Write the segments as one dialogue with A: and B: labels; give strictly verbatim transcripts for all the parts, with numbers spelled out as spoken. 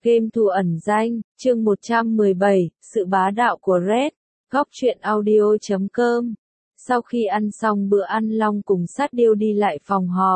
A: Game thủ ẩn danh, chương một trăm mười bảy, sự bá đạo của Red, góc truyện audio chấm com. Sau khi ăn xong bữa ăn, Long cùng Sát Điêu đi lại phòng họp.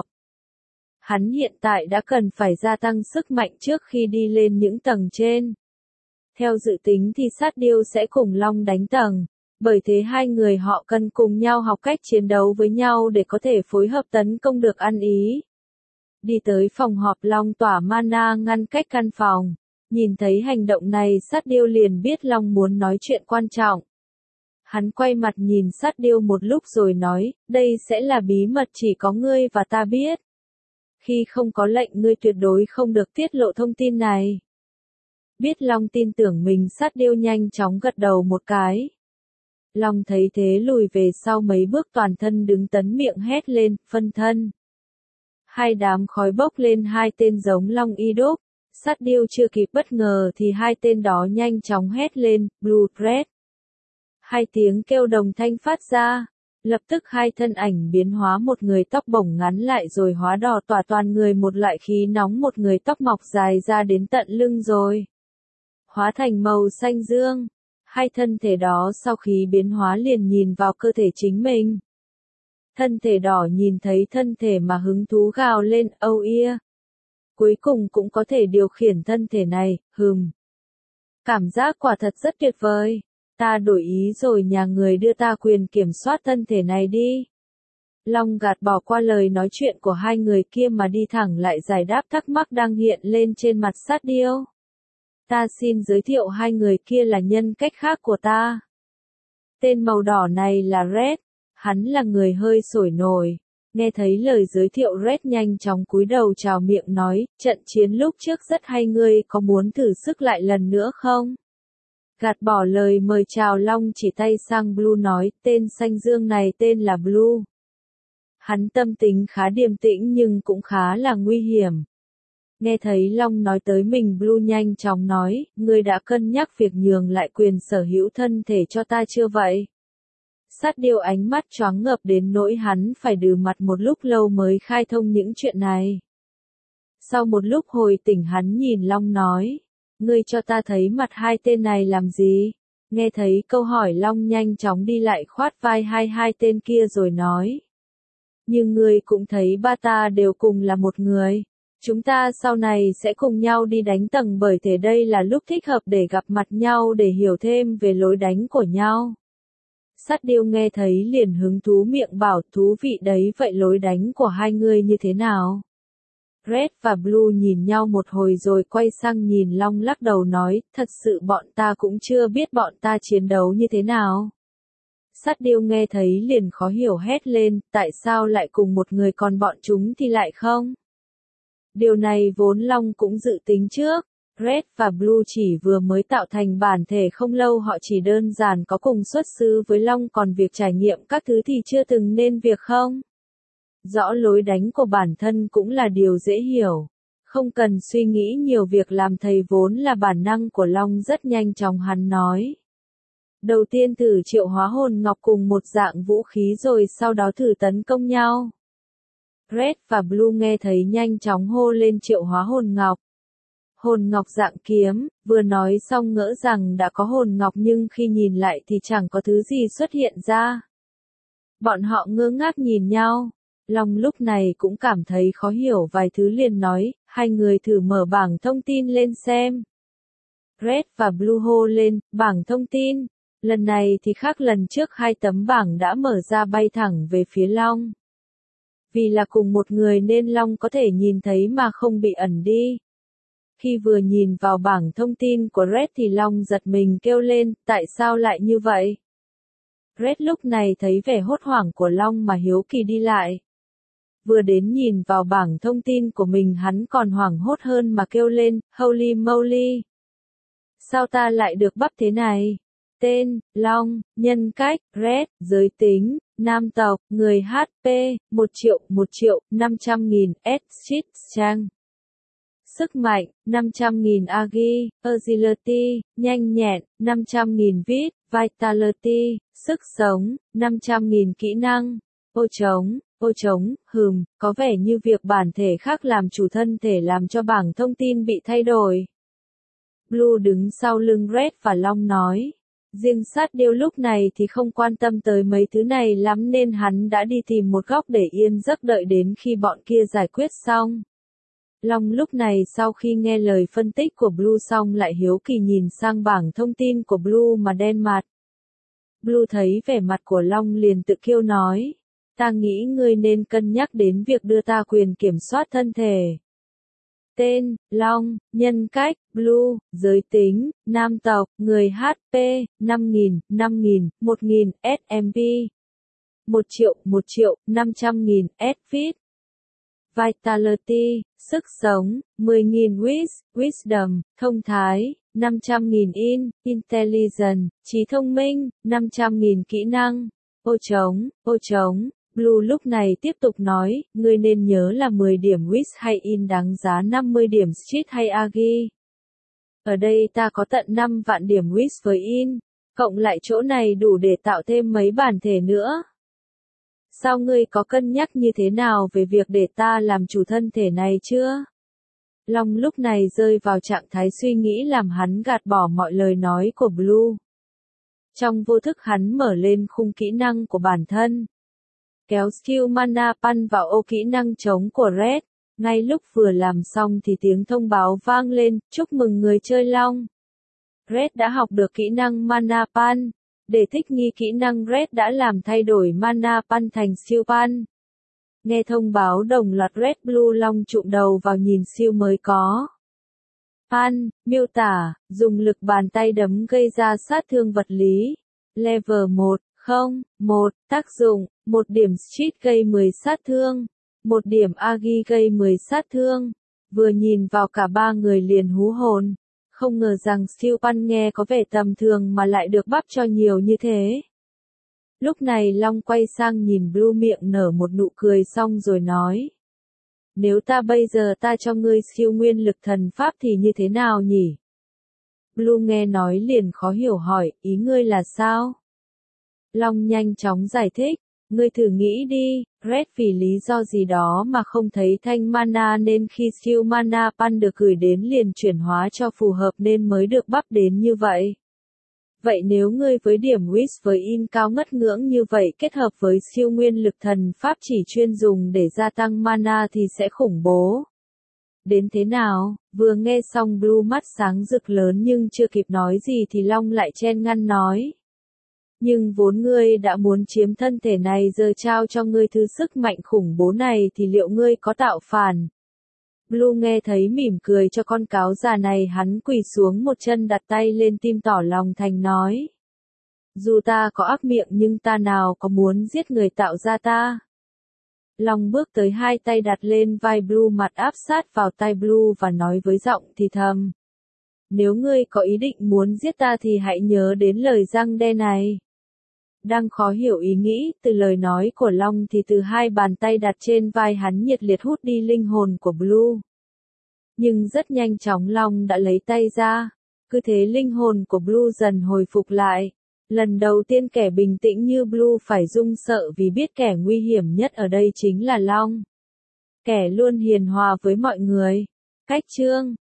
A: Hắn hiện tại đã cần phải gia tăng sức mạnh trước khi đi lên những tầng trên. Theo dự tính thì Sát Điêu sẽ cùng Long đánh tầng, bởi thế hai người họ cần cùng nhau học cách chiến đấu với nhau để có thể phối hợp tấn công được ăn ý. Đi tới phòng họp, Long tỏa mana ngăn cách căn phòng. Nhìn thấy hành động này, Sát Điêu liền biết Long muốn nói chuyện quan trọng. Hắn quay mặt nhìn Sát Điêu một lúc rồi nói, đây sẽ là bí mật chỉ có ngươi và ta biết. Khi không có lệnh, ngươi tuyệt đối không được tiết lộ thông tin này. Biết Long tin tưởng mình, Sát Điêu nhanh chóng gật đầu một cái. Long thấy thế lùi về sau mấy bước, toàn thân đứng tấn miệng hét lên, phân thân. Hai đám khói bốc lên, hai tên giống Long y đúc. Sát Điêu chưa kịp bất ngờ thì hai tên đó nhanh chóng hét lên, Blue Red. Hai tiếng kêu đồng thanh phát ra. Lập tức hai thân ảnh biến hóa, một người tóc bổng ngắn lại rồi hóa đỏ tỏa toàn người một loại khí nóng, một người tóc mọc dài ra đến tận lưng rồi hóa thành màu xanh dương. Hai thân thể đó sau khi biến hóa liền nhìn vào cơ thể chính mình. Thân thể đỏ nhìn thấy thân thể mà hứng thú gào lên, oh yeah. Cuối cùng cũng có thể điều khiển thân thể này, hừm. Cảm giác quả thật rất tuyệt vời. Ta đổi ý rồi, nhà người đưa ta quyền kiểm soát thân thể này đi. Long gạt bỏ qua lời nói chuyện của hai người kia mà đi thẳng lại giải đáp thắc mắc đang hiện lên trên mặt Sát Điêu. Ta xin giới thiệu, hai người kia là nhân cách khác của ta. Tên màu đỏ này là Red, hắn là người hơi sổi nổi. Nghe thấy lời giới thiệu, Red nhanh chóng cúi đầu chào miệng nói, trận chiến lúc trước rất hay, ngươi có muốn thử sức lại lần nữa không? Gạt bỏ lời mời chào, Long chỉ tay sang Blue nói, tên xanh dương này tên là Blue. Hắn tâm tính khá điềm tĩnh nhưng cũng khá là nguy hiểm. Nghe thấy Long nói tới mình, Blue nhanh chóng nói, ngươi đã cân nhắc việc nhường lại quyền sở hữu thân thể cho ta chưa vậy? Sát Điêu ánh mắt choáng ngợp đến nỗi hắn phải đừ mặt một lúc lâu mới khai thông những chuyện này. Sau một lúc hồi tỉnh, hắn nhìn Long nói, ngươi cho ta thấy mặt hai tên này làm gì? Nghe thấy câu hỏi, Long nhanh chóng đi lại khoát vai hai hai tên kia rồi nói, nhưng ngươi cũng thấy ba ta đều cùng là một người. Chúng ta sau này sẽ cùng nhau đi đánh tầng, bởi thế đây là lúc thích hợp để gặp mặt nhau để hiểu thêm về lối đánh của nhau. Sát Điêu nghe thấy liền hứng thú miệng bảo, thú vị đấy, vậy lối đánh của hai người như thế nào? Red và Blue nhìn nhau một hồi rồi quay sang nhìn Long lắc đầu nói, thật sự bọn ta cũng chưa biết bọn ta chiến đấu như thế nào. Sát Điêu nghe thấy liền khó hiểu hét lên, tại sao lại cùng một người còn bọn chúng thì lại không? Điều này vốn Long cũng dự tính trước. Red và Blue chỉ vừa mới tạo thành bản thể không lâu, họ chỉ đơn giản có cùng xuất xứ với Long, còn việc trải nghiệm các thứ thì chưa từng nên việc không. Rõ lối đánh của bản thân cũng là điều dễ hiểu. Không cần suy nghĩ nhiều, việc làm thầy vốn là bản năng của Long. Rất nhanh chóng hắn nói. Đầu tiên thử triệu hóa hồn ngọc cùng một dạng vũ khí, rồi sau đó thử tấn công nhau. Red và Blue nghe thấy nhanh chóng hô lên triệu hóa hồn ngọc. Hồn ngọc dạng kiếm, vừa nói xong ngỡ rằng đã có hồn ngọc nhưng khi nhìn lại thì chẳng có thứ gì xuất hiện ra. Bọn họ ngơ ngác nhìn nhau. Long lúc này cũng cảm thấy khó hiểu vài thứ liền nói, hai người thử mở bảng thông tin lên xem. Red và Blue hô lên, bảng thông tin. Lần này thì khác lần trước, hai tấm bảng đã mở ra bay thẳng về phía Long. Vì là cùng một người nên Long có thể nhìn thấy mà không bị ẩn đi. Khi vừa nhìn vào bảng thông tin của Red thì Long giật mình kêu lên, tại sao lại như vậy? Red lúc này thấy vẻ hốt hoảng của Long mà hiếu kỳ đi lại. Vừa đến nhìn vào bảng thông tin của mình, hắn còn hoảng hốt hơn mà kêu lên, holy moly! Sao ta lại được bắp thế này? Tên, Long, nhân cách, Red, giới tính, nam tộc, người hát pê, một triệu, một triệu, năm trăm nghìn, S, Shit, Trang. Sức mạnh, năm trăm nghìn Agi, Agility, nhanh nhẹn, năm trăm nghìn Vit, Vitality, sức sống, năm trăm nghìn kỹ năng, ô trống, ô trống, hừm, có vẻ như việc bản thể khác làm chủ thân thể làm cho bảng thông tin bị thay đổi. Blue đứng sau lưng Red và Long nói. Riêng sát điêu lúc này thì không quan tâm tới mấy thứ này lắm nên hắn đã đi tìm một góc để yên giấc đợi đến khi bọn kia giải quyết xong. Long lúc này sau khi nghe lời phân tích của Blue xong lại hiếu kỳ nhìn sang bảng thông tin của Blue mà đen mặt. Blue thấy vẻ mặt của Long liền tự kiêu nói. Ta nghĩ ngươi nên cân nhắc đến việc đưa ta quyền kiểm soát thân thể. Tên, Long, nhân cách, Blue, giới tính, nam tộc, người hát pê, năm nghìn, năm nghìn, một nghìn, ét em pê. một triệu, một triệu, năm trăm nghìn, S-Fit. Vitality, sức sống, mười nghìn Wis, Wisdom, thông thái, năm trăm nghìn In, Intelligence, trí thông minh, năm trăm nghìn kỹ năng. Ô trống, ô trống. Blue lúc này tiếp tục nói, ngươi nên nhớ là mười điểm Wis hay In đáng giá năm mươi điểm Street hay Agi. Ở đây ta có tận năm vạn điểm Wis với In, cộng lại chỗ này đủ để tạo thêm mấy bản thể nữa. Sao ngươi có cân nhắc như thế nào về việc để ta làm chủ thân thể này chưa? Long lúc này rơi vào trạng thái suy nghĩ làm hắn gạt bỏ mọi lời nói của Blue. Trong vô thức hắn mở lên khung kỹ năng của bản thân. Kéo skill mana pan vào ô kỹ năng chống của Red. Ngay lúc vừa làm xong thì tiếng thông báo vang lên, chúc mừng người chơi Long. Red đã học được kỹ năng mana pan. Để thích nghi kỹ năng Red đã làm thay đổi mana pan thành siêu pan. Nghe thông báo đồng loạt Red Blue Long trụm đầu vào nhìn siêu mới có. Pan, miêu tả, dùng lực bàn tay đấm gây ra sát thương vật lý. Level một, không, một, tác dụng, một điểm Street gây mười sát thương, một điểm Agi gây mười sát thương. Vừa nhìn vào cả ba người liền hú hồn. Không ngờ rằng siêu pan nghe có vẻ tầm thường mà lại được bắp cho nhiều như thế. Lúc này Long quay sang nhìn Blue miệng nở một nụ cười xong rồi nói. Nếu ta bây giờ ta cho ngươi siêu nguyên lực thần pháp thì như thế nào nhỉ? Blue nghe nói liền khó hiểu hỏi, ý ngươi là sao? Long nhanh chóng giải thích. Ngươi thử nghĩ đi, Red vì lý do gì đó mà không thấy thanh mana nên khi siêu mana pan được gửi đến liền chuyển hóa cho phù hợp nên mới được bắp đến như vậy. Vậy nếu ngươi với điểm Wis với In cao ngất ngưỡng như vậy kết hợp với siêu nguyên lực thần pháp chỉ chuyên dùng để gia tăng mana thì sẽ khủng bố. Đến thế nào? Vừa nghe xong Blue mắt sáng rực lớn nhưng chưa kịp nói gì thì Long lại chen ngăn nói. Nhưng vốn ngươi đã muốn chiếm thân thể này giờ trao cho ngươi thứ sức mạnh khủng bố này thì liệu ngươi có tạo phản? Blue nghe thấy mỉm cười cho con cáo già này hắn quỳ xuống một chân đặt tay lên tim tỏ lòng thành nói. Dù ta có ác miệng nhưng ta nào có muốn giết người tạo ra ta. Long bước tới hai tay đặt lên vai Blue mặt áp sát vào tai Blue và nói với giọng thì thầm. Nếu ngươi có ý định muốn giết ta thì hãy nhớ đến lời răng đe này. Đang khó hiểu ý nghĩ từ lời nói của Long thì từ hai bàn tay đặt trên vai hắn nhiệt liệt hút đi linh hồn của Blue. Nhưng rất nhanh chóng Long đã lấy tay ra. Cứ thế linh hồn của Blue dần hồi phục lại. Lần đầu tiên kẻ bình tĩnh như Blue phải run sợ vì biết kẻ nguy hiểm nhất ở đây chính là Long. Kẻ luôn hiền hòa với mọi người. Cách chương